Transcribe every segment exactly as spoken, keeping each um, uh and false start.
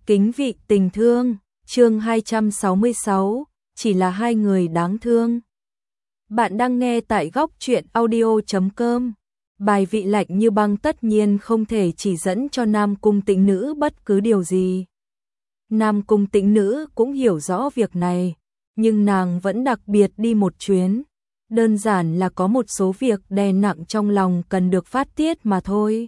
Kính vị tình thương, chương hai trăm sáu mươi sáu, chỉ là hai người đáng thương. Bạn đang nghe tại góc truyện audio chấm com. Bài vị lạnh như băng tất nhiên không thể chỉ dẫn cho Nam Cung Tĩnh Nữ bất cứ điều gì. Nam Cung Tĩnh Nữ cũng hiểu rõ việc này, nhưng nàng vẫn đặc biệt đi một chuyến. Đơn giản là có một số việc đè nặng trong lòng cần được phát tiết mà thôi.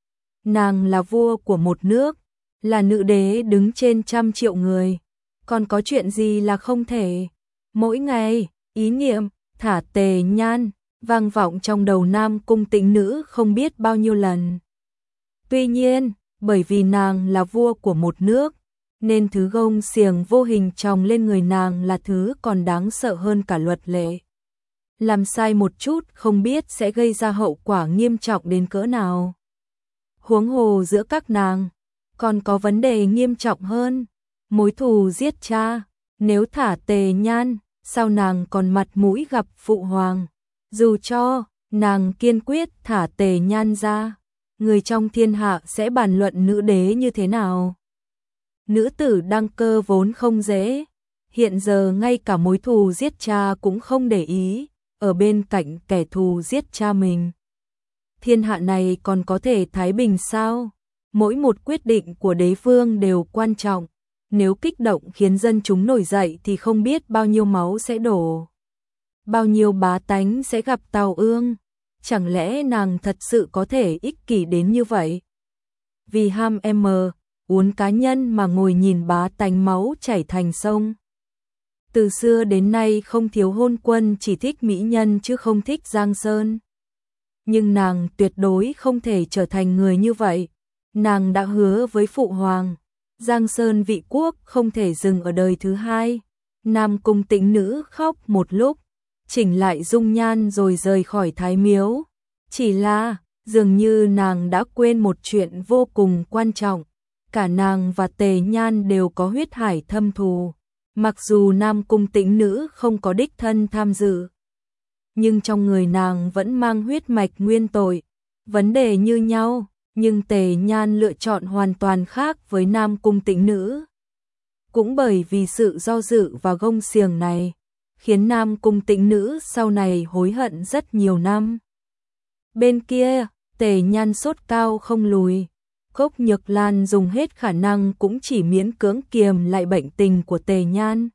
Nàng là vua của một nước, là nữ đế đứng trên trăm triệu người, còn có chuyện gì là không thể. Mỗi ngày, ý niệm thả Tề Nhan vang vọng trong đầu Nam Cung Tĩnh Nữ không biết bao nhiêu lần. Tuy nhiên, bởi vì nàng là vua của một nước, nên thứ gông xiềng vô hình chồng lên người nàng là thứ còn đáng sợ hơn cả luật lệ. Làm sai một chút không biết sẽ gây ra hậu quả nghiêm trọng đến cỡ nào. Huống hồ giữa các nàng còn có vấn đề nghiêm trọng hơn, mối thù giết cha. Nếu thả Tề Nhan, sao nàng còn mặt mũi gặp phụ hoàng? Dù cho nàng kiên quyết thả Tề Nhan ra, người trong thiên hạ sẽ bàn luận nữ đế như thế nào? Nữ tử đăng cơ vốn không dễ, hiện giờ ngay cả mối thù giết cha cũng không để ý, ở bên cạnh kẻ thù giết cha mình. Thiên hạ này còn có thể thái bình sao? Mỗi một quyết định của đế vương đều quan trọng, nếu kích động khiến dân chúng nổi dậy thì không biết bao nhiêu máu sẽ đổ, bao nhiêu bá tánh sẽ gặp tào ương. Chẳng lẽ nàng thật sự có thể ích kỷ đến như vậy? Vì ham em uốn cá nhân mà ngồi nhìn bá tánh máu chảy thành sông. Từ xưa đến nay không thiếu hôn quân chỉ thích mỹ nhân chứ không thích Giang Sơn. Nhưng nàng tuyệt đối không thể trở thành người như vậy. Nàng đã hứa với phụ hoàng, Giang Sơn vị quốc không thể dừng ở đời thứ hai. Nam Cung Tĩnh Nữ khóc một lúc, chỉnh lại dung nhan rồi rời khỏi Thái Miếu. Chỉ là, dường như nàng đã quên một chuyện vô cùng quan trọng. Cả nàng và Tề Nhan đều có huyết hải thâm thù. Mặc dù Nam Cung Tĩnh Nữ không có đích thân tham dự, nhưng trong người nàng vẫn mang huyết mạch nguyên tội. Vấn đề như nhau, nhưng Tề Nhan lựa chọn hoàn toàn khác với Nam Cung Tĩnh Nữ. Cũng bởi vì sự do dự và gông xiềng này, khiến Nam Cung Tĩnh Nữ sau này hối hận rất nhiều năm. Bên kia, Tề Nhan sốt cao không lùi. Cốc Nhược Lan dùng hết khả năng cũng chỉ miễn cưỡng kiềm lại bệnh tình của Tề Nhan.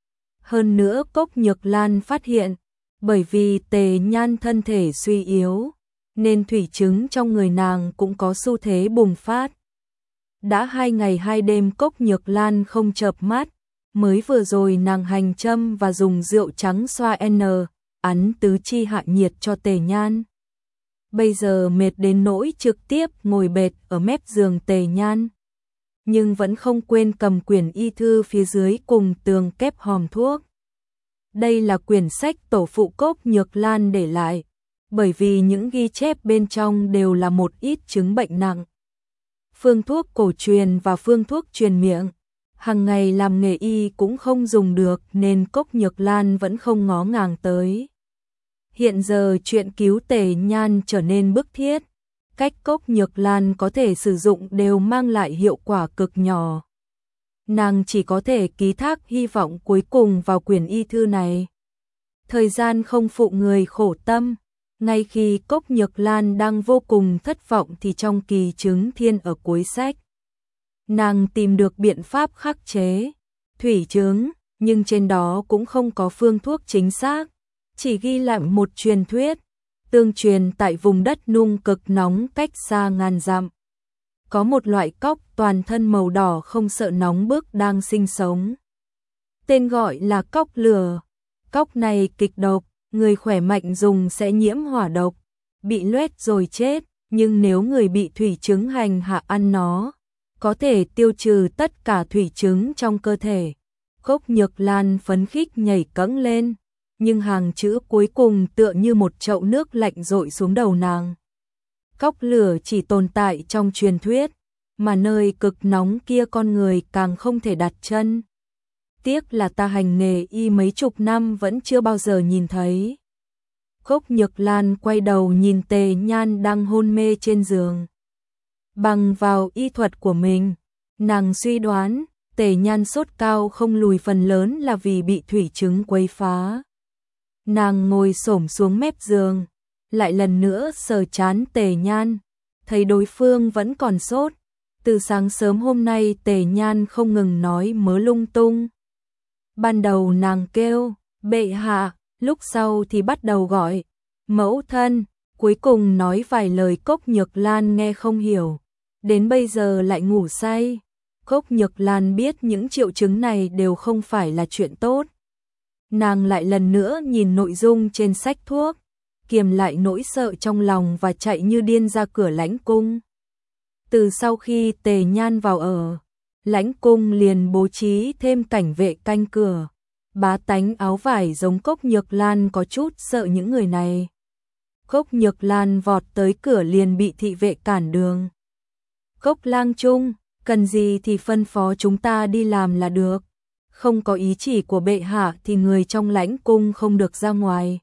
Hơn nữa Cốc Nhược Lan phát hiện, bởi vì Tề Nhan thân thể suy yếu, nên thủy chứng trong người nàng cũng có xu thế bùng phát. Đã hai ngày hai đêm Cốc Nhược Lan không chợp mắt, mới vừa rồi nàng hành châm và dùng rượu trắng xoa n, ắn tứ chi hạ nhiệt cho Tề Nhan. Bây giờ mệt đến nỗi trực tiếp ngồi bệt ở mép giường Tề Nhan, nhưng vẫn không quên cầm quyển y thư phía dưới cùng tường kép hòm thuốc. Đây là quyển sách tổ phụ Cốc Nhược Lan để lại, bởi vì những ghi chép bên trong đều là một ít chứng bệnh nặng. Phương thuốc cổ truyền và phương thuốc truyền miệng, hàng ngày làm nghề y cũng không dùng được nên Cốc Nhược Lan vẫn không ngó ngàng tới. Hiện giờ chuyện cứu Tề Nhan trở nên bức thiết, cách Cốc Nhược Lan có thể sử dụng đều mang lại hiệu quả cực nhỏ. Nàng chỉ có thể ký thác hy vọng cuối cùng vào quyển y thư này. Thời gian không phụ người khổ tâm, ngay khi Cốc Nhược Lan đang vô cùng thất vọng thì trong kỳ chứng thiên ở cuối sách, nàng tìm được biện pháp khắc chế thủy chứng, nhưng trên đó cũng không có phương thuốc chính xác, chỉ ghi lại một truyền thuyết, tương truyền tại vùng đất nung cực nóng cách xa ngàn dặm. Có một loại cóc toàn thân màu đỏ không sợ nóng bức đang sinh sống. Tên gọi là cóc lửa. Cóc này kịch độc, người khỏe mạnh dùng sẽ nhiễm hỏa độc, bị loét rồi chết, nhưng nếu người bị thủy chứng hành hạ ăn nó, có thể tiêu trừ tất cả thủy chứng trong cơ thể. Cốc Nhược Lan phấn khích nhảy cẫng lên, nhưng hàng chữ cuối cùng tựa như một chậu nước lạnh dội xuống đầu nàng. Cóc lửa chỉ tồn tại trong truyền thuyết, mà nơi cực nóng kia con người càng không thể đặt chân. Tiếc là ta hành nghề y mấy chục năm vẫn chưa bao giờ nhìn thấy. Cốc Nhược Lan quay đầu nhìn Tề Nhan đang hôn mê trên giường. Bằng vào y thuật của mình, Nàng suy đoán, Tề Nhan sốt cao không lùi phần lớn là vì bị thủy chứng quấy phá. Nàng ngồi xổm xuống mép giường, lại lần nữa sờ trán Tề Nhan, thấy đối phương vẫn còn sốt. Từ sáng sớm hôm nay Tề Nhan không ngừng nói mớ lung tung. Ban đầu nàng kêu, bệ hạ, lúc sau thì bắt đầu gọi, mẫu thân, cuối cùng nói vài lời Cốc Nhược Lan nghe không hiểu. Đến bây giờ lại ngủ say. Cốc Nhược Lan biết những triệu chứng này đều không phải là chuyện tốt. Nàng lại lần nữa nhìn nội dung trên sách thuốc, kiềm lại nỗi sợ trong lòng và chạy như điên ra cửa lãnh cung. Từ sau khi Tề Nhan vào ở, lãnh cung liền bố trí thêm cảnh vệ canh cửa. Bá tánh áo vải giống Cốc Nhược Lan có chút sợ những người này. Cốc Nhược Lan vọt tới cửa liền bị thị vệ cản đường. Cốc lang trung, cần gì thì phân phó chúng ta đi làm là được. Không có ý chỉ của bệ hạ thì người trong lãnh cung không được ra ngoài.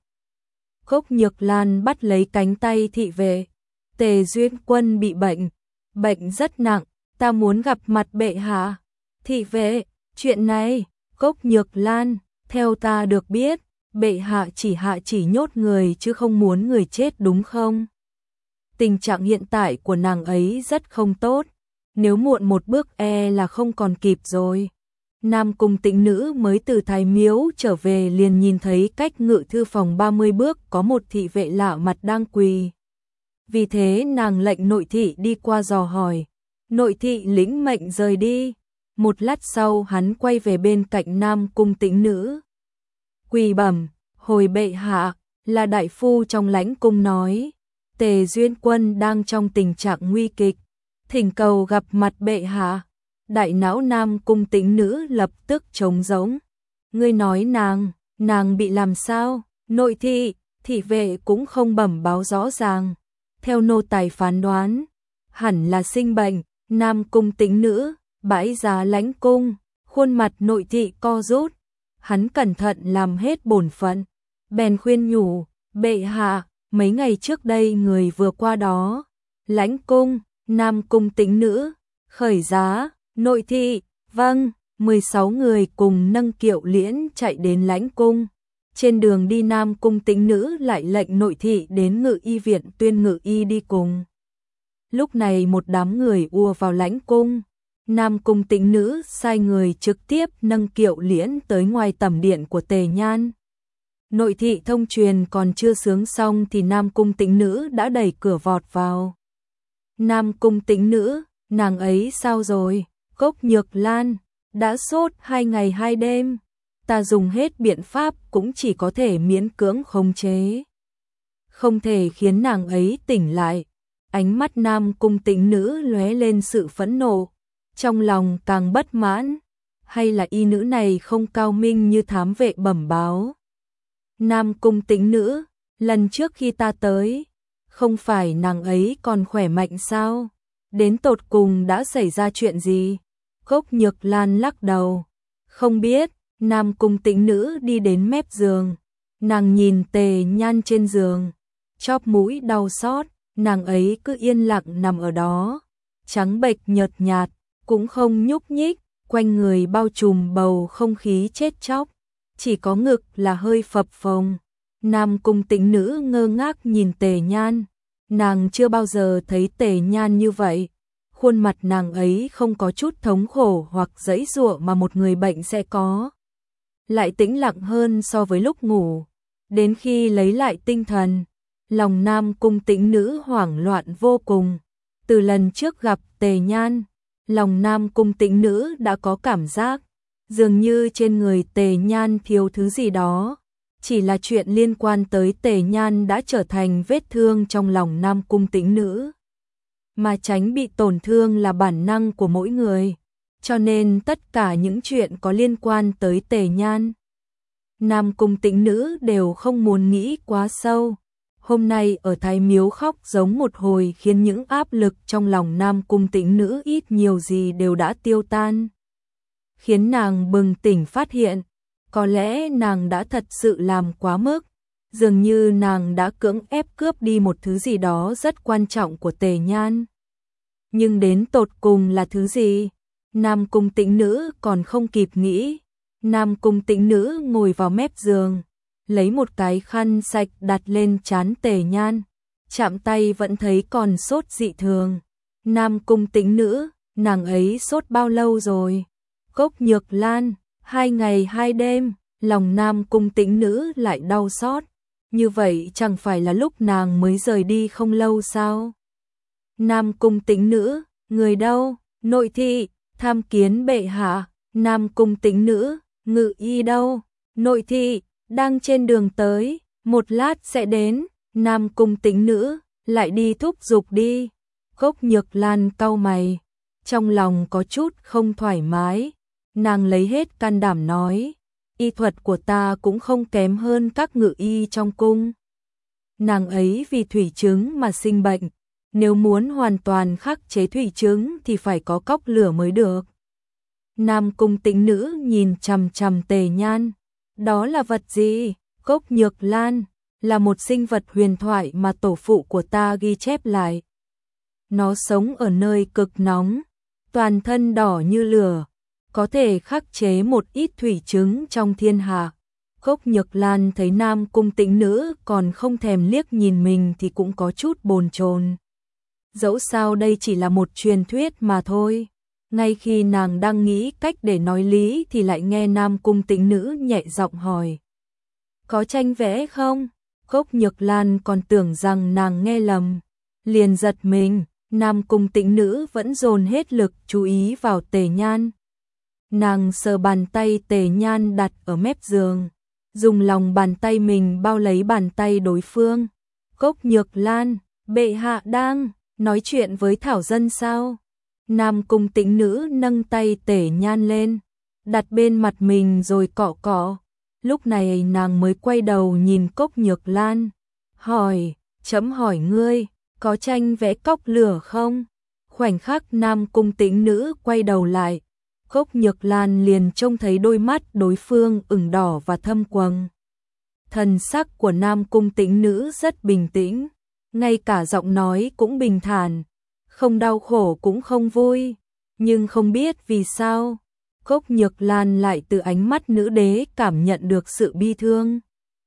Cốc Nhược Lan bắt lấy cánh tay thị vệ. Tề Duyên Quân bị bệnh, bệnh rất nặng, ta muốn gặp mặt bệ hạ. Thị vệ, chuyện này, Cốc Nhược Lan, theo ta được biết, bệ hạ chỉ hạ chỉ nhốt người chứ không muốn người chết đúng không? Tình trạng hiện tại của nàng ấy rất không tốt, nếu muộn một bước e là không còn kịp rồi. Nam Cung Tĩnh Nữ mới từ Thái Miếu trở về liền nhìn thấy cách ngự thư phòng ba mươi bước có một thị vệ lạ mặt đang quỳ. Vì thế nàng lệnh nội thị đi qua dò hỏi. Nội thị lĩnh mệnh rời đi. Một lát sau hắn quay về bên cạnh Nam Cung Tĩnh Nữ. Quỳ bẩm, hồi bệ hạ, là đại phu trong lãnh cung nói, Tề Duyên Quân đang trong tình trạng nguy kịch, thỉnh cầu gặp mặt bệ hạ. Đại não Nam Cung Tĩnh Nữ lập tức trống rỗng. Ngươi nói nàng, nàng bị làm sao? Nội thị, thị vệ cũng không bẩm báo rõ ràng. Theo nô tài phán đoán, hẳn là sinh bệnh. Nam Cung Tĩnh Nữ bãi giá lãnh cung, khuôn mặt nội thị co rút. Hắn cẩn thận làm hết bổn phận, bèn khuyên nhủ, bệ hạ, mấy ngày trước đây người vừa qua đó. Lãnh cung, Nam Cung Tĩnh Nữ khởi giá. Nội thị, vâng, mười sáu người cùng nâng kiệu liễn chạy đến lãnh cung. Trên đường đi Nam Cung Tĩnh Nữ lại lệnh nội thị đến ngự y viện tuyên ngự y đi cùng. Lúc này một đám người ùa vào lãnh cung. Nam Cung Tĩnh Nữ sai người trực tiếp nâng kiệu liễn tới ngoài tẩm điện của Tề Nhan. Nội thị thông truyền còn chưa sướng xong thì Nam Cung Tĩnh Nữ đã đẩy cửa vọt vào. Nam Cung Tĩnh Nữ, nàng ấy sao rồi? Cốc Nhược Lan, đã sốt hai ngày hai đêm, ta dùng hết biện pháp cũng chỉ có thể miễn cưỡng khống chế. Không thể khiến nàng ấy tỉnh lại. Ánh mắt Nam Cung Tĩnh Nữ lóe lên sự phẫn nộ, trong lòng càng bất mãn, hay là y nữ này không cao minh như thám vệ bẩm báo. Nam Cung Tĩnh Nữ, lần trước khi ta tới, không phải nàng ấy còn khỏe mạnh sao? Đến tột cùng đã xảy ra chuyện gì? Cốc Nhược Lan lắc đầu, không biết. Nam Cung Tĩnh Nữ đi đến mép giường, nàng nhìn Tề Nhan trên giường, chóp mũi đau xót, nàng ấy cứ yên lặng nằm ở đó, trắng bệch nhợt nhạt, cũng không nhúc nhích, quanh người bao trùm bầu không khí chết chóc, chỉ có ngực là hơi phập phồng. Nam Cung Tĩnh Nữ ngơ ngác nhìn Tề Nhan, nàng chưa bao giờ thấy Tề Nhan như vậy. Khuôn mặt nàng ấy không có chút thống khổ hoặc giãy giụa mà một người bệnh sẽ có. Lại tĩnh lặng hơn so với lúc ngủ. Đến khi lấy lại tinh thần, lòng Nam Cung Tĩnh Nữ hoảng loạn vô cùng. Từ lần trước gặp Tề Nhan, lòng Nam Cung Tĩnh Nữ đã có cảm giác dường như trên người Tề Nhan thiếu thứ gì đó. Chỉ là chuyện liên quan tới Tề Nhan đã trở thành vết thương trong lòng Nam Cung Tĩnh Nữ. Mà tránh bị tổn thương là bản năng của mỗi người, cho nên tất cả những chuyện có liên quan tới Tề Nhan, Nam Cung Tĩnh Nữ đều không muốn nghĩ quá sâu. Hôm nay ở Thái Miếu khóc giống một hồi khiến những áp lực trong lòng Nam Cung Tĩnh Nữ ít nhiều gì đều đã tiêu tan. Khiến nàng bừng tỉnh phát hiện, có lẽ nàng đã thật sự làm quá mức. Dường như nàng đã cưỡng ép cướp đi một thứ gì đó rất quan trọng của Tề Nhan. Nhưng đến tột cùng là thứ gì? Nam Cung Tĩnh Nữ còn không kịp nghĩ, Nam Cung Tĩnh Nữ ngồi vào mép giường, lấy một cái khăn sạch đặt lên trán Tề Nhan, chạm tay vẫn thấy còn sốt dị thường. Nam Cung Tĩnh Nữ, nàng ấy sốt bao lâu rồi? Cốc Nhược Lan, hai ngày hai đêm, lòng Nam Cung Tĩnh Nữ lại đau xót. Như vậy chẳng phải là lúc nàng mới rời đi không lâu sao? Nam Cung Tĩnh Nữ, người đâu? Nội thị, tham kiến bệ hạ. Nam Cung Tĩnh Nữ, ngự y đâu? Nội thị, đang trên đường tới, một lát sẽ đến. Nam Cung Tĩnh Nữ, lại đi thúc giục đi. Cốc Nhược Lan cau mày, trong lòng có chút không thoải mái. Nàng lấy hết can đảm nói, y thuật của ta cũng không kém hơn các ngự y trong cung. Nàng ấy vì thủy chứng mà sinh bệnh, nếu muốn hoàn toàn khắc chế thủy chứng thì phải có cốc lửa mới được. Nam Cung Tĩnh Nữ nhìn chằm chằm Tề Nhan, đó là vật gì? Cốc Nhược Lan là một sinh vật huyền thoại mà tổ phụ của ta ghi chép lại. Nó sống ở nơi cực nóng, toàn thân đỏ như lửa, có thể khắc chế một ít thủy chứng trong thiên hạ. Cốc Nhược Lan thấy Nam Cung Tĩnh Nữ còn không thèm liếc nhìn mình thì cũng có chút bồn chồn. Dẫu sao đây chỉ là một truyền thuyết mà thôi. Ngay khi nàng đang nghĩ cách để nói lý thì lại nghe Nam Cung Tĩnh Nữ nhẹ giọng hỏi. Có tranh vẽ không? Cốc Nhược Lan còn tưởng rằng nàng nghe lầm, liền giật mình. Nam Cung Tĩnh Nữ vẫn dồn hết lực chú ý vào Tề Nhan. Nàng sờ bàn tay Tề Nhan đặt ở mép giường, dùng lòng bàn tay mình bao lấy bàn tay đối phương. Cốc Nhược Lan, bệ hạ đang nói chuyện với Thảo Dân sao? Nam Cung Tĩnh Nữ nâng tay Tề Nhan lên, đặt bên mặt mình rồi cọ cọ. Lúc này nàng mới quay đầu nhìn Cốc Nhược Lan, hỏi, chấm hỏi ngươi, có tranh vẽ cốc lửa không? Khoảnh khắc Nam Cung Tĩnh Nữ quay đầu lại, Cốc Nhược Lan liền trông thấy đôi mắt đối phương ửng đỏ và thâm quầng. Thần sắc của Nam Cung Tĩnh Nữ rất bình tĩnh, ngay cả giọng nói cũng bình thản, không đau khổ cũng không vui, nhưng không biết vì sao, Cốc Nhược Lan lại từ ánh mắt nữ đế cảm nhận được sự bi thương.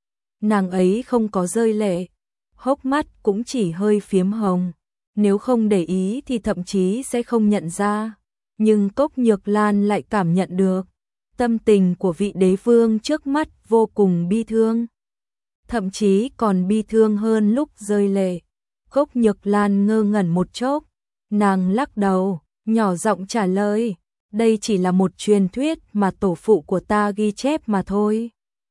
Nàng ấy không có rơi lệ, hốc mắt cũng chỉ hơi phiếm hồng, nếu không để ý thì thậm chí sẽ không nhận ra, nhưng Cốc Nhược Lan lại cảm nhận được, tâm tình của vị đế vương trước mắt vô cùng bi thương, thậm chí còn bi thương hơn lúc rơi lệ. Cốc Nhược Lan ngơ ngẩn một chốc, nàng lắc đầu, nhỏ giọng trả lời, đây chỉ là một truyền thuyết mà tổ phụ của ta ghi chép mà thôi.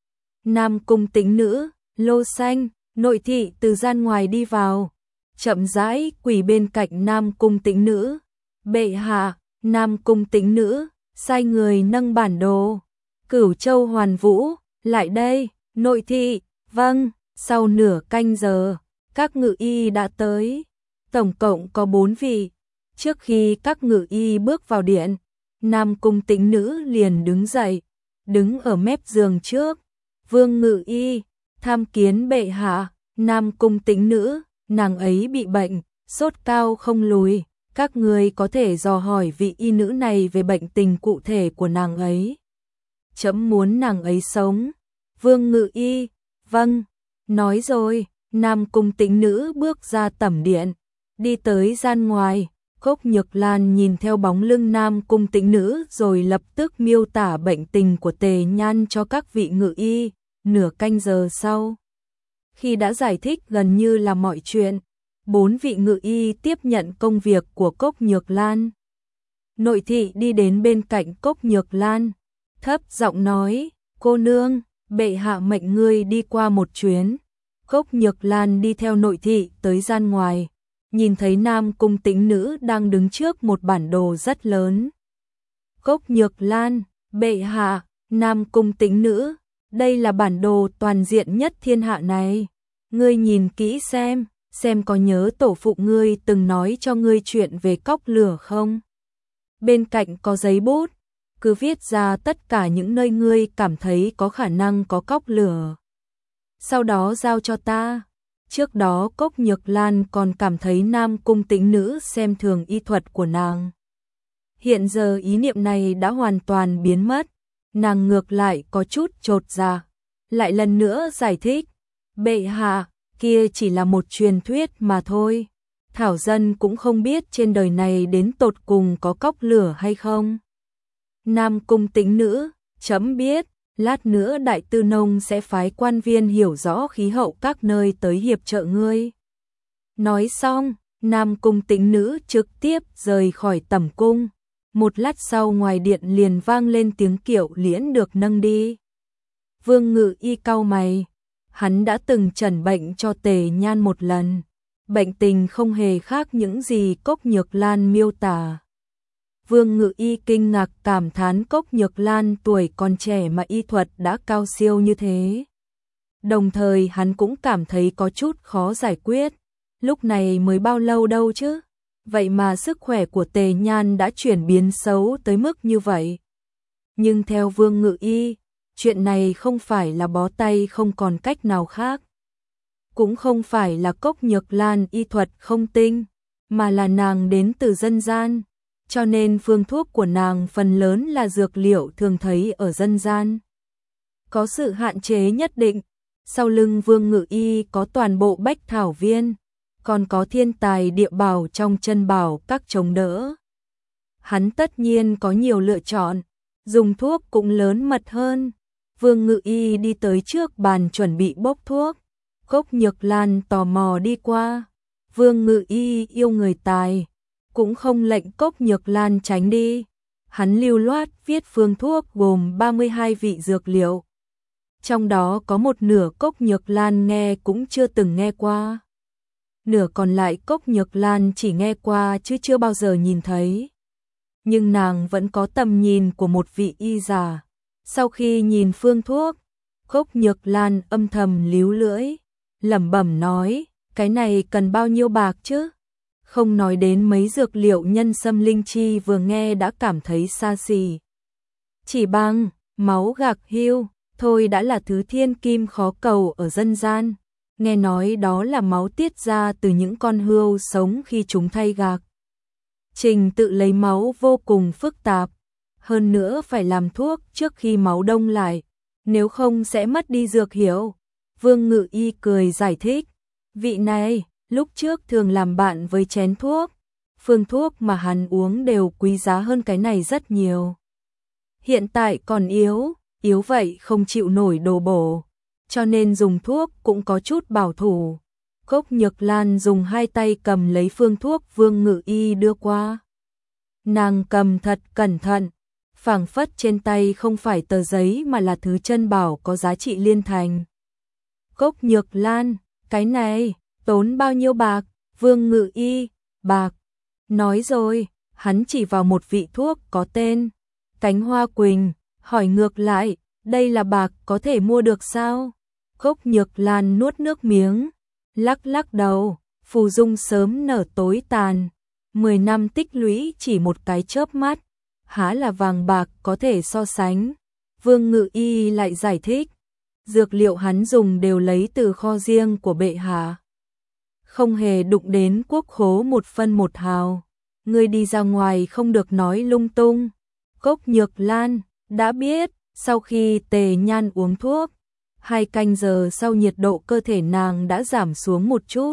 Nam Cung Tĩnh Nữ, Lô Xanh, nội thị từ gian ngoài đi vào, chậm rãi quỳ bên cạnh Nam Cung Tĩnh Nữ. Bệ hạ, Nam Cung Tĩnh Nữ, sai người nâng bản đồ. Cửu Châu Hoàn Vũ, lại đây, nội thị, vâng. Sau nửa canh giờ, các ngự y đã tới, tổng cộng có bốn vị. Trước khi các ngự y bước vào điện, Nam Cung Tĩnh Nữ liền đứng dậy, đứng ở mép giường trước. Vương ngự y, tham kiến bệ hạ. Nam Cung Tĩnh Nữ, nàng ấy bị bệnh, sốt cao không lùi, các người có thể dò hỏi vị y nữ này về bệnh tình cụ thể của nàng ấy. Chấm muốn nàng ấy sống. Vương ngự y, vâng, nói rồi. Nam Cung Tĩnh Nữ bước ra tẩm điện, đi tới gian ngoài. Cốc Nhược Lan nhìn theo bóng lưng Nam Cung Tĩnh Nữ rồi lập tức miêu tả bệnh tình của Tề Nhan cho các vị ngự y. Nửa canh giờ sau, khi đã giải thích gần như là mọi chuyện, bốn vị ngự y tiếp nhận công việc của Cốc Nhược Lan. Nội thị đi đến bên cạnh Cốc Nhược Lan, thấp giọng nói, cô nương, bệ hạ mệnh ngươi đi qua một chuyến. Cốc Nhược Lan đi theo nội thị tới gian ngoài, nhìn thấy Nam Cung Tĩnh Nữ đang đứng trước một bản đồ rất lớn. Cốc Nhược Lan, bệ hạ. Nam Cung Tĩnh Nữ, đây là bản đồ toàn diện nhất thiên hạ này. Ngươi nhìn kỹ xem, xem có nhớ tổ phụ ngươi từng nói cho ngươi chuyện về cốc lửa không? Bên cạnh có giấy bút, cứ viết ra tất cả những nơi ngươi cảm thấy có khả năng có cốc lửa. Sau đó giao cho ta. Trước đó Cốc Nhược Lan còn cảm thấy Nam Cung Tĩnh Nữ xem thường y thuật của nàng. Hiện giờ ý niệm này đã hoàn toàn biến mất, nàng ngược lại có chút chột dạ, lại lần nữa giải thích, bệ hạ, kia chỉ là một truyền thuyết mà thôi. Thảo dân cũng không biết trên đời này đến tột cùng có cốc lửa hay không. Nam Cung Tĩnh Nữ, chấm biết, lát nữa Đại Tư Nông sẽ phái quan viên hiểu rõ khí hậu các nơi tới hiệp trợ ngươi. Nói xong, Nam Cung Tĩnh Nữ trực tiếp rời khỏi tẩm cung. Một lát sau ngoài điện liền vang lên tiếng kiệu liễn được nâng đi. Vương Ngự Y cau mày, hắn đã từng chẩn bệnh cho Tề Nhan một lần. Bệnh tình không hề khác những gì Cốc Nhược Lan miêu tả. Vương Ngự Y kinh ngạc cảm thán Cốc Nhược Lan tuổi còn trẻ mà y thuật đã cao siêu như thế. Đồng thời hắn cũng cảm thấy có chút khó giải quyết. Lúc này mới bao lâu đâu chứ? Vậy mà sức khỏe của Tề Nhan đã chuyển biến xấu tới mức như vậy. Nhưng theo Vương Ngự Y, chuyện này không phải là bó tay không còn cách nào khác. Cũng không phải là Cốc Nhược Lan y thuật không tinh, mà là nàng đến từ dân gian, cho nên phương thuốc của nàng phần lớn là dược liệu thường thấy ở dân gian. Có sự hạn chế nhất định, sau lưng Vương Ngự Y có toàn bộ bách thảo viên, còn có thiên tài địa bảo trong chân bảo các chống đỡ. Hắn tất nhiên có nhiều lựa chọn, dùng thuốc cũng lớn mật hơn. Vương Ngự Y đi tới trước bàn chuẩn bị bốc thuốc. Cốc Nhược Lan tò mò đi qua. Vương Ngự Y yêu người tài, cũng không lệnh Cốc Nhược Lan tránh đi. Hắn lưu loát viết phương thuốc gồm ba mươi hai vị dược liệu. Trong đó có một nửa Cốc Nhược Lan nghe cũng chưa từng nghe qua. Nửa còn lại Cốc Nhược Lan chỉ nghe qua chứ chưa bao giờ nhìn thấy. Nhưng nàng vẫn có tầm nhìn của một vị y giả. Sau khi nhìn phương thuốc, Cốc Nhược Lan âm thầm líu lưỡi, lẩm bẩm nói, cái này cần bao nhiêu bạc chứ? Không nói đến mấy dược liệu nhân sâm linh chi vừa nghe đã cảm thấy xa xỉ. Chỉ bằng máu gạc hươu, thôi đã là thứ thiên kim khó cầu ở dân gian. Nghe nói đó là máu tiết ra từ những con hươu sống khi chúng thay gạc. Trình tự lấy máu vô cùng phức tạp, hơn nữa phải làm thuốc trước khi máu đông lại, nếu không sẽ mất đi dược hiệu. Vương Ngự Y cười giải thích, vị này, lúc trước thường làm bạn với chén thuốc, phương thuốc mà hắn uống đều quý giá hơn cái này rất nhiều. Hiện tại còn yếu, yếu vậy không chịu nổi đồ bổ, cho nên dùng thuốc cũng có chút bảo thủ. Cốc Nhược Lan dùng hai tay cầm lấy phương thuốc Vương Ngự Y đưa qua. Nàng cầm thật cẩn thận, phảng phất trên tay không phải tờ giấy mà là thứ chân bảo có giá trị liên thành. Cốc Nhược Lan, cái này, tốn bao nhiêu bạc? Vương Ngự Y, bạc. Nói rồi, hắn chỉ vào một vị thuốc có tên Cánh Hoa Quỳnh, hỏi ngược lại, đây là bạc có thể mua được sao? Cốc Nhược Lan nuốt nước miếng, lắc lắc đầu, phù dung sớm nở tối tàn. Mười năm tích lũy chỉ một cái chớp mắt, há là vàng bạc có thể so sánh. Vương Ngự Y lại giải thích, dược liệu hắn dùng đều lấy từ kho riêng của bệ hạ, không hề đụng đến quốc khố một phân một hào. Ngươi đi ra ngoài không được nói lung tung. Cốc Nhược Lan, đã biết. Sau khi Tề Nhan uống thuốc, hai canh giờ sau nhiệt độ cơ thể nàng đã giảm xuống một chút.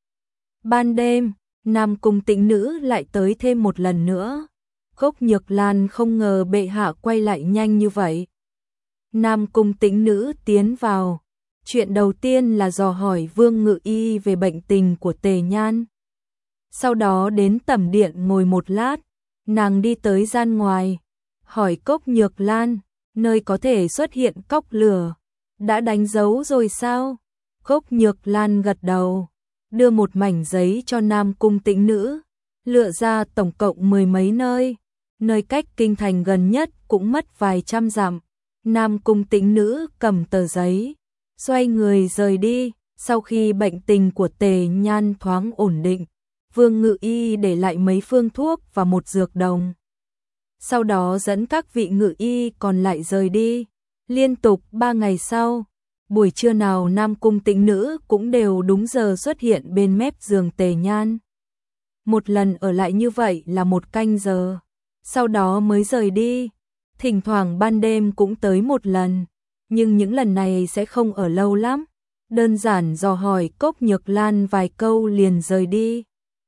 Ban đêm, Nam Cung Tĩnh Nữ lại tới thêm một lần nữa. Cốc Nhược Lan không ngờ bệ hạ quay lại nhanh như vậy. Nam Cung Tĩnh Nữ tiến vào, chuyện đầu tiên là dò hỏi Vương Ngự Y về bệnh tình của Tề Nhan. Sau đó đến tẩm điện ngồi một lát, nàng đi tới gian ngoài, hỏi Cốc Nhược Lan, nơi có thể xuất hiện cốc lửa, đã đánh dấu rồi sao? Cốc Nhược Lan gật đầu, đưa một mảnh giấy cho Nam Cung Tĩnh Nữ, lựa ra tổng cộng mười mấy nơi, nơi cách kinh thành gần nhất cũng mất vài trăm dặm. Nam Cung Tĩnh Nữ cầm tờ giấy, xoay người rời đi. Sau khi bệnh tình của Tề Nhan thoáng ổn định, Vương Ngự Y để lại mấy phương thuốc và một dược đồng. Sau đó dẫn các vị ngự y còn lại rời đi. Liên tục ba ngày sau, buổi trưa nào Nam Cung Tĩnh Nữ cũng đều đúng giờ xuất hiện bên mép giường Tề Nhan. Một lần ở lại như vậy là một canh giờ. sau đó mới rời đi. Thỉnh thoảng ban đêm cũng tới một lần, nhưng những lần này sẽ không ở lâu lắm. Đơn giản dò hỏi Cốc Nhược Lan vài câu liền rời đi.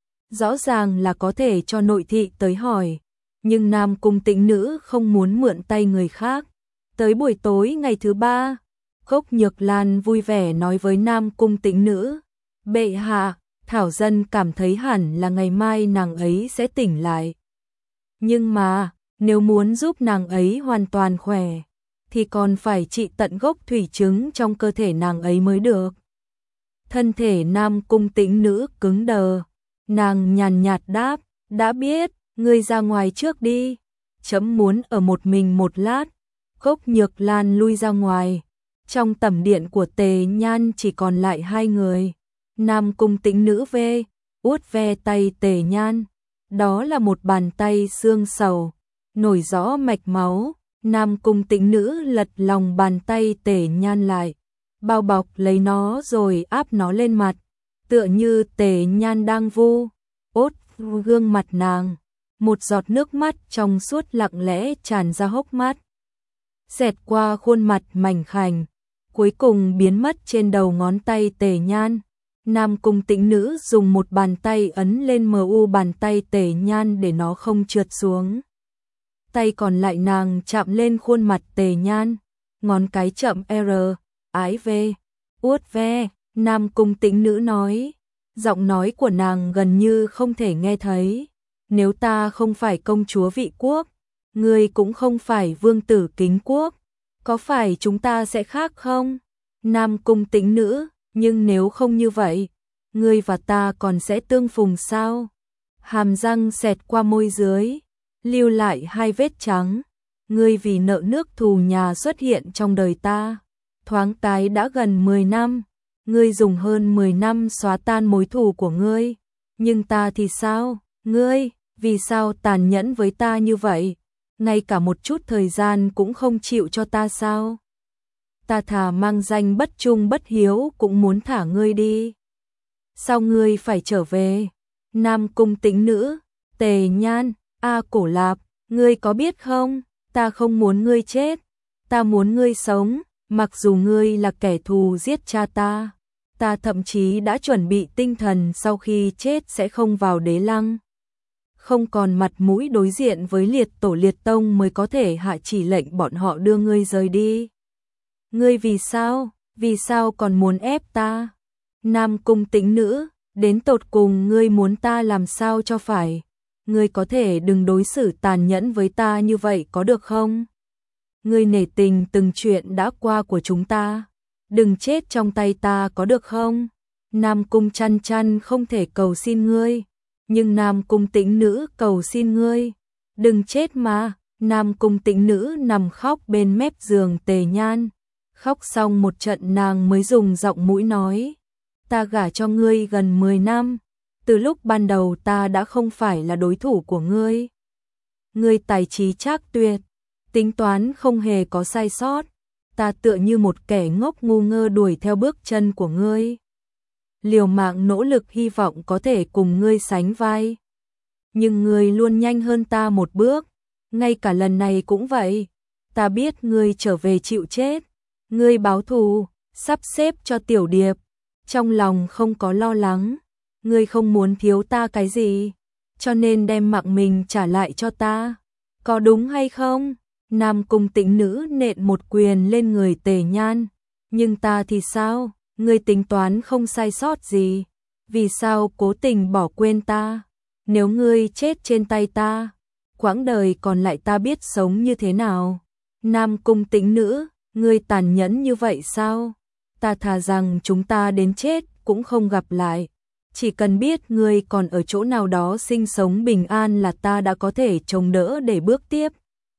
Rõ ràng là có thể cho nội thị tới hỏi, nhưng Nam Cung Tĩnh Nữ không muốn mượn tay người khác. Tới buổi tối ngày thứ ba, Cốc Nhược Lan vui vẻ nói với Nam Cung Tĩnh Nữ, bệ hạ, Thảo Dân cảm thấy hẳn là ngày mai nàng ấy sẽ tỉnh lại. Nhưng mà, nếu muốn giúp nàng ấy hoàn toàn khỏe, thì còn phải trị tận gốc thủy chứng trong cơ thể nàng ấy mới được. Thân thể Nam Cung Tĩnh Nữ cứng đờ, nàng nhàn nhạt đáp, đã biết, ngươi ra ngoài trước đi, chấm muốn ở một mình một lát. Cốc Nhược Lan lui ra ngoài, trong tẩm điện của Tề Nhan chỉ còn lại hai người. Nam Cung Tĩnh Nữ về, uốt ve tay Tề Nhan, đó là một bàn tay xương sầu, nổi rõ mạch máu. Nam Cung Tĩnh Nữ lật lòng bàn tay Tề Nhan lại, bao bọc lấy nó rồi áp nó lên mặt, tựa như Tề Nhan đang vu ốt gương mặt nàng. Một giọt nước mắt trong suốt lặng lẽ tràn ra hốc mắt, xẹt qua khuôn mặt mảnh khảnh, cuối cùng biến mất trên đầu ngón tay Tề Nhan. Nam Cung Tĩnh Nữ dùng một bàn tay ấn lên mờ u bàn tay Tề Nhan để nó không trượt xuống. Tay còn lại nàng chạm lên khuôn mặt Tề Nhan, ngón cái chậm R, ái về, uốt ve. Nam Cung Tĩnh Nữ nói, giọng nói của nàng gần như không thể nghe thấy. Nếu ta không phải công chúa Vị Quốc, ngươi cũng không phải vương tử Kính Quốc, có phải chúng ta sẽ khác không? Nam Cung Tĩnh Nữ, nhưng nếu không như vậy, ngươi và ta còn sẽ tương phùng sao? Hàm răng xẹt qua môi dưới, lưu lại hai vết trắng. Ngươi vì nợ nước thù nhà xuất hiện trong đời ta, thoáng cái đã gần mười năm. Ngươi dùng hơn mười năm xóa tan mối thù của ngươi, nhưng ta thì sao? Ngươi, vì sao tàn nhẫn với ta như vậy? Ngay cả một chút thời gian cũng không chịu cho ta sao? Ta thà mang danh bất trung bất hiếu cũng muốn thả ngươi đi. Sao ngươi phải trở về? Nam Cung Tĩnh Nữ, Tề Nhan, A Cổ Lạp, ngươi có biết không? Ta không muốn ngươi chết, ta muốn ngươi sống, mặc dù ngươi là kẻ thù giết cha ta. Ta thậm chí đã chuẩn bị tinh thần sau khi chết sẽ không vào đế lăng, không còn mặt mũi đối diện với liệt tổ liệt tông mới có thể hạ chỉ lệnh bọn họ đưa ngươi rời đi. Ngươi vì sao, vì sao còn muốn ép ta? Nam Cung Tĩnh Nữ, đến tột cùng ngươi muốn ta làm sao cho phải? Ngươi có thể đừng đối xử tàn nhẫn với ta như vậy có được không? Ngươi nể tình từng chuyện đã qua của chúng ta, đừng chết trong tay ta có được không? Nam Cung Chăn Chăn không thể cầu xin ngươi, nhưng Nam Cung Tĩnh Nữ cầu xin ngươi, đừng chết mà. Nam Cung Tĩnh Nữ nằm khóc bên mép giường Tề Nhan, khóc xong một trận nàng mới dùng giọng mũi nói, ta gả cho ngươi gần mười năm, từ lúc ban đầu ta đã không phải là đối thủ của ngươi. Ngươi tài trí trác tuyệt, tính toán không hề có sai sót, ta tựa như một kẻ ngốc ngu ngơ đuổi theo bước chân của ngươi, liều mạng nỗ lực hy vọng có thể cùng ngươi sánh vai. Nhưng ngươi luôn nhanh hơn ta một bước, ngay cả lần này cũng vậy. Ta biết ngươi trở về chịu chết, ngươi báo thù, sắp xếp cho Tiểu Điệp, trong lòng không có lo lắng, ngươi không muốn thiếu ta cái gì, cho nên đem mạng mình trả lại cho ta, có đúng hay không? Nam Cung Tĩnh Nữ nện một quyền lên người Tề Nhan, nhưng ta thì sao? Ngươi tính toán không sai sót gì, vì sao cố tình bỏ quên ta? Nếu ngươi chết trên tay ta, quãng đời còn lại ta biết sống như thế nào? Nam Cung Tĩnh Nữ, ngươi tàn nhẫn như vậy sao? Ta thà rằng chúng ta đến chết cũng không gặp lại, chỉ cần biết ngươi còn ở chỗ nào đó sinh sống bình an là ta đã có thể chống đỡ để bước tiếp.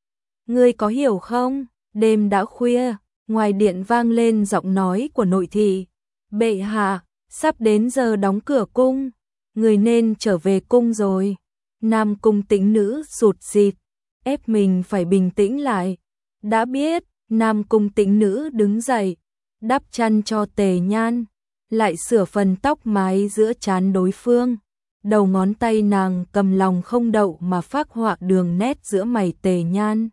Ngươi có hiểu không? Đêm đã khuya, ngoài điện vang lên giọng nói của nội thị. Bệ hạ, sắp đến giờ đóng cửa cung, người nên trở về cung rồi. Nam Cung Tĩnh Nữ sụt sịt, ép mình phải bình tĩnh lại. Đã biết. Nam Cung Tĩnh Nữ đứng dậy, đắp chăn cho Tề Nhan, lại sửa phần tóc mái giữa trán đối phương. đầu ngón tay nàng cầm lòng không đậu mà phác họa đường nét giữa mày Tề Nhan.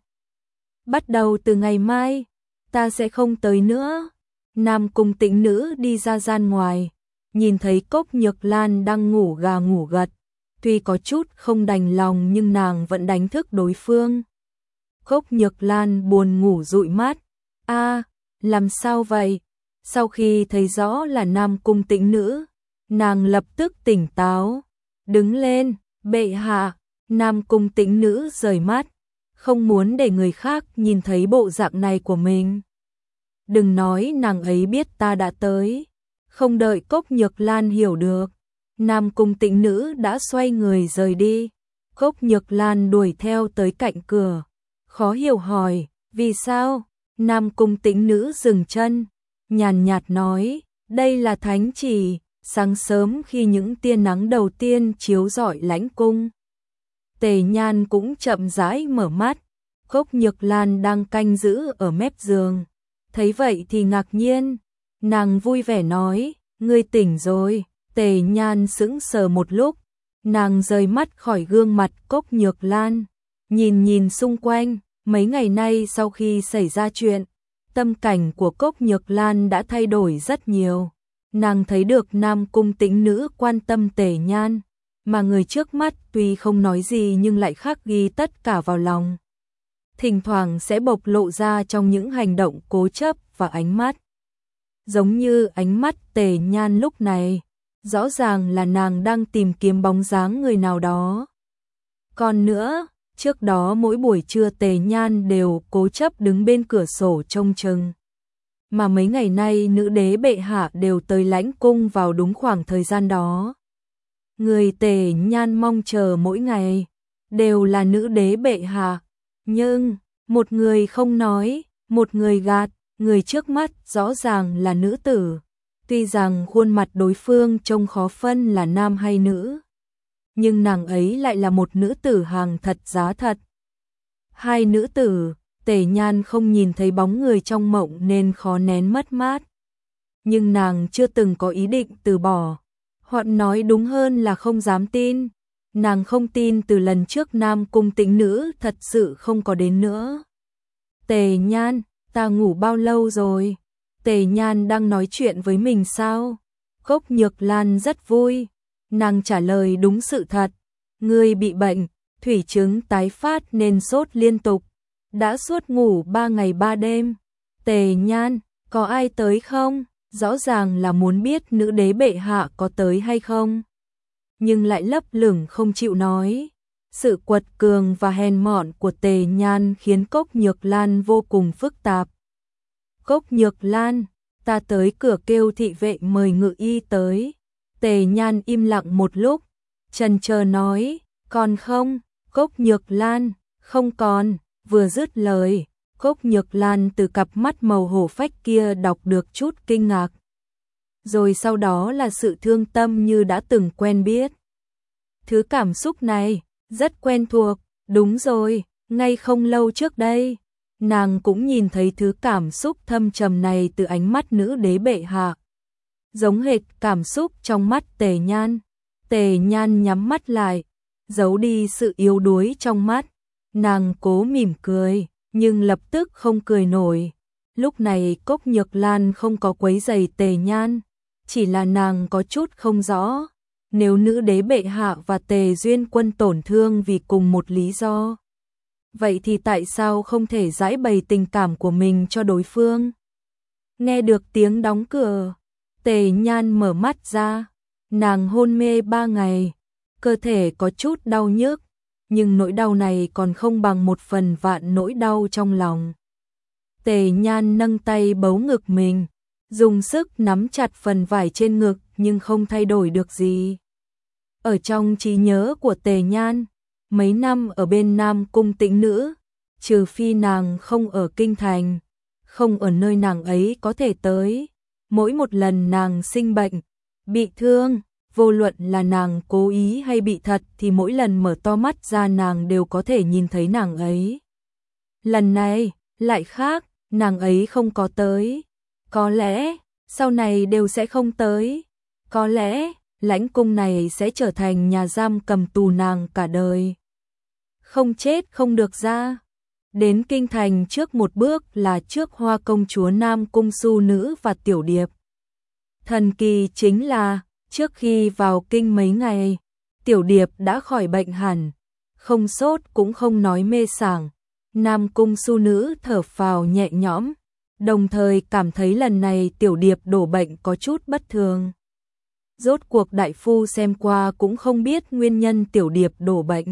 Bắt đầu từ ngày mai, ta sẽ không tới nữa. Nam Cung Tĩnh Nữ đi ra gian ngoài, nhìn thấy Cốc Nhược Lan đang ngủ gà ngủ gật, tuy có chút không đành lòng nhưng nàng vẫn đánh thức đối phương. Cốc Nhược Lan buồn ngủ dụi mắt, a, làm sao vậy? Sau khi thấy rõ là Nam Cung Tĩnh Nữ, nàng lập tức tỉnh táo, đứng lên, bệ hạ. Nam Cung Tĩnh Nữ rời mắt, không muốn để người khác nhìn thấy bộ dạng này của mình. Đừng nói nàng ấy biết ta đã tới. Không đợi Cốc Nhược Lan hiểu được, Nam Cung Tĩnh Nữ đã xoay người rời đi. Cốc Nhược Lan đuổi theo tới cạnh cửa, khó hiểu hỏi, vì sao? Nam Cung Tĩnh Nữ dừng chân, nhàn nhạt nói, đây là thánh chỉ. Sáng sớm khi những tia nắng đầu tiên chiếu rọi lãnh cung, Tề Nhan cũng chậm rãi mở mắt. Cốc Nhược Lan đang canh giữ ở mép giường, thấy vậy thì ngạc nhiên, nàng vui vẻ nói, ngươi tỉnh rồi. Tề Nhan sững sờ một lúc, nàng rời mắt khỏi gương mặt Cốc Nhược Lan, nhìn nhìn xung quanh. Mấy ngày nay sau khi xảy ra chuyện, tâm cảnh của Cốc Nhược Lan đã thay đổi rất nhiều. Nàng thấy được Nam Cung Tĩnh Nữ quan tâm Tề Nhan, mà người trước mắt tuy không nói gì nhưng lại khắc ghi tất cả vào lòng. Thỉnh thoảng sẽ bộc lộ ra trong những hành động cố chấp và ánh mắt. Giống như ánh mắt Tề Nhan lúc này, rõ ràng là nàng đang tìm kiếm bóng dáng người nào đó. Còn nữa, trước đó mỗi buổi trưa Tề Nhan đều cố chấp đứng bên cửa sổ trông chừng. Mà mấy ngày nay nữ đế bệ hạ đều tới lãnh cung vào đúng khoảng thời gian đó. Người Tề Nhan mong chờ mỗi ngày đều là nữ đế bệ hạ, nhưng một người không nói, một người gạt. Người trước mắt rõ ràng là nữ tử, tuy rằng khuôn mặt đối phương trông khó phân là nam hay nữ, nhưng nàng ấy lại là một nữ tử hàng thật giá thật. Hai nữ tử, Tề Nhan không nhìn thấy bóng người trong mộng nên khó nén mất mát. Nhưng nàng chưa từng có ý định từ bỏ, hoặc nói đúng hơn là không dám tin. Nàng không tin từ lần trước Nam Cung Tĩnh Nữ thật sự không có đến nữa. Tề Nhan, ta ngủ bao lâu rồi? Tề Nhan đang nói chuyện với mình sao? Cốc Nhược Lan rất vui, nàng trả lời đúng sự thật. Ngươi bị bệnh, thủy chứng tái phát nên sốt liên tục, đã suốt ngủ ba ngày ba đêm. Tề Nhan, có ai tới không? Rõ ràng là muốn biết nữ đế bệ hạ có tới hay không, nhưng lại lấp lửng không chịu nói. Sự quật cường và hèn mọn của Tề Nhan khiến Cốc Nhược Lan vô cùng phức tạp. Cốc Nhược Lan, ta tới cửa kêu thị vệ mời ngự y tới. Tề Nhan im lặng một lúc, chần chờ nói, còn không? Cốc Nhược Lan, không còn. Vừa dứt lời, Cốc Nhược Lan từ cặp mắt màu hổ phách kia đọc được chút kinh ngạc. Rồi sau đó là sự thương tâm như đã từng quen biết. Thứ cảm xúc này, rất quen thuộc, đúng rồi, ngay không lâu trước đây, nàng cũng nhìn thấy thứ cảm xúc thâm trầm này từ ánh mắt nữ đế bệ hạ. Giống hệt cảm xúc trong mắt Tề Nhan. Tề Nhan nhắm mắt lại, giấu đi sự yếu đuối trong mắt. Nàng cố mỉm cười, nhưng lập tức không cười nổi. Lúc này Cốc Nhược Lan không có quấy rầy Tề Nhan, chỉ là nàng có chút không rõ. Nếu nữ đế bệ hạ và Tề Duyên Quân tổn thương vì cùng một lý do, vậy thì tại sao không thể giải bày tình cảm của mình cho đối phương? Nghe được tiếng đóng cửa, Tề Nhan mở mắt ra. Nàng hôn mê ba ngày, cơ thể có chút đau nhức, nhưng nỗi đau này còn không bằng một phần vạn nỗi đau trong lòng. Tề Nhan nâng tay bấu ngực mình, dùng sức nắm chặt phần vải trên ngực nhưng không thay đổi được gì. Ở trong trí nhớ của Tề Nhan, mấy năm ở bên Nam Cung Tĩnh Nữ, trừ phi nàng không ở kinh thành, không ở nơi nàng ấy có thể tới, mỗi một lần nàng sinh bệnh, bị thương, vô luận là nàng cố ý hay bị thật thì mỗi lần mở to mắt ra nàng đều có thể nhìn thấy nàng ấy. Lần này, lại khác, nàng ấy không có tới. Có lẽ, sau này đều sẽ không tới. Có lẽ, lãnh cung này sẽ trở thành nhà giam cầm tù nàng cả đời. Không chết không được ra. Đến kinh thành trước một bước là trước Hoa công chúa Nam Cung Su Nữ và Tiểu Điệp. Thần kỳ chính là, trước khi vào kinh mấy ngày, Tiểu Điệp đã khỏi bệnh hẳn, không sốt cũng không nói mê sảng. Nam Cung Su Nữ thở phào nhẹ nhõm, đồng thời cảm thấy lần này Tiểu Điệp đổ bệnh có chút bất thường. Rốt cuộc đại phu xem qua cũng không biết nguyên nhân Tiểu Điệp đổ bệnh.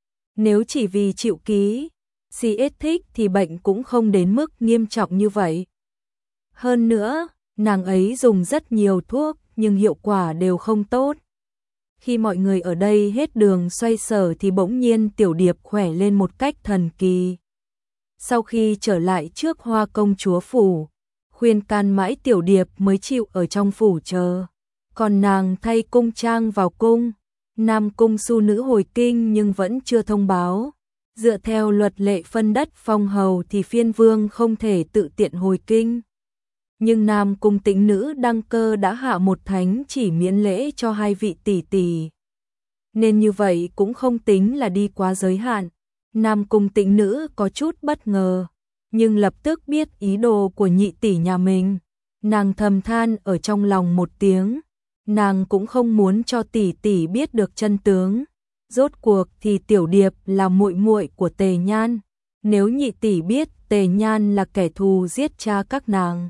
Nếu chỉ vì chịu ký, xê ét thích thì bệnh cũng không đến mức nghiêm trọng như vậy. Hơn nữa, nàng ấy dùng rất nhiều thuốc nhưng hiệu quả đều không tốt. Khi mọi người ở đây hết đường xoay sở thì bỗng nhiên Tiểu Điệp khỏe lên một cách thần kỳ. Sau khi trở lại trước Hoa công chúa phủ, khuyên can mãi Tiểu Điệp mới chịu ở trong phủ chờ. Còn nàng thay cung trang vào cung, Nam Cung Su Nữ hồi kinh nhưng vẫn chưa thông báo. Dựa theo luật lệ phân đất phong hầu thì phiên vương không thể tự tiện hồi kinh. Nhưng Nam Cung Tĩnh Nữ đăng cơ đã hạ một thánh chỉ miễn lễ cho hai vị tỷ tỷ. Nên như vậy cũng không tính là đi quá giới hạn. Nam Cung Tĩnh Nữ có chút bất ngờ, nhưng lập tức biết ý đồ của nhị tỷ nhà mình. Nàng thầm than ở trong lòng một tiếng, nàng cũng không muốn cho tỷ tỷ biết được chân tướng. Rốt cuộc thì Tiểu Điệp là muội muội của Tề Nhan, nếu nhị tỷ biết Tề Nhan là kẻ thù giết cha các nàng,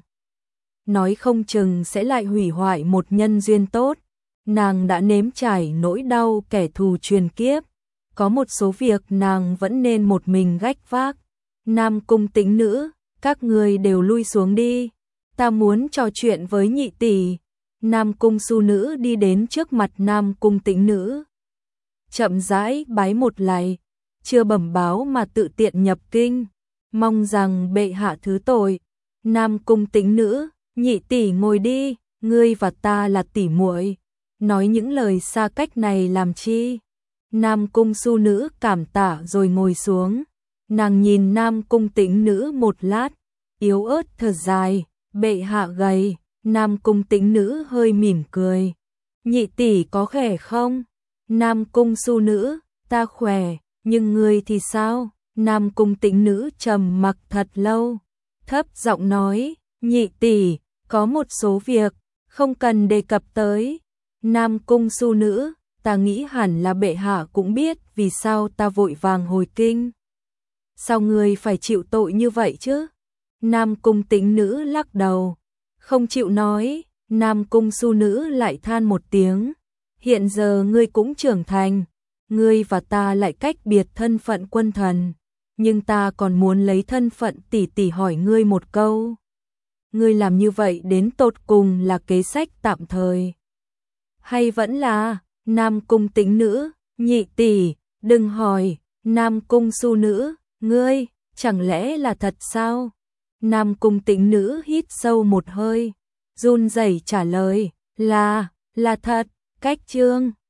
nói không chừng sẽ lại hủy hoại một nhân duyên tốt. Nàng đã nếm trải nỗi đau kẻ thù truyền kiếp, có một số việc nàng vẫn nên một mình gánh vác. Nam Cung Tĩnh Nữ, các người đều lui xuống đi, ta muốn trò chuyện với nhị tỷ. Nam Cung Su Nữ đi đến trước mặt Nam Cung Tĩnh Nữ, chậm rãi bái một lạy, chưa bẩm báo mà tự tiện nhập kinh, mong rằng bệ hạ thứ tội. Nam Cung Tĩnh Nữ, nhị tỷ ngồi đi, ngươi và ta là tỷ muội, nói những lời xa cách này làm chi? Nam Cung Su Nữ cảm tạ rồi ngồi xuống. Nàng nhìn Nam Cung Tĩnh Nữ một lát, yếu ớt thở dài, bệ hạ gầy. Nam Cung Tĩnh Nữ hơi mỉm cười, nhị tỷ có khỏe không? Nam Cung Su Nữ, ta khỏe, nhưng ngươi thì sao? Nam Cung Tĩnh Nữ trầm mặc thật lâu, thấp giọng nói, nhị tỷ, có một số việc, không cần đề cập tới. Nam Cung Su Nữ, ta nghĩ hẳn là bệ hạ cũng biết vì sao ta vội vàng hồi kinh. Sao ngươi phải chịu tội như vậy chứ? Nam Cung Tĩnh Nữ lắc đầu, không chịu nói. Nam Cung Su Nữ lại than một tiếng, hiện giờ ngươi cũng trưởng thành, ngươi và ta lại cách biệt thân phận quân thần, nhưng ta còn muốn lấy thân phận tỷ tỷ hỏi ngươi một câu. Ngươi làm như vậy đến tột cùng là kế sách tạm thời, hay vẫn là? Nam Cung Tĩnh Nữ, nhị tỷ, đừng hỏi. Nam Cung Su Nữ, ngươi, chẳng lẽ là thật sao? Nam Cung Tĩnh Nữ hít sâu một hơi, run rẩy trả lời, là, là thật. Cách chương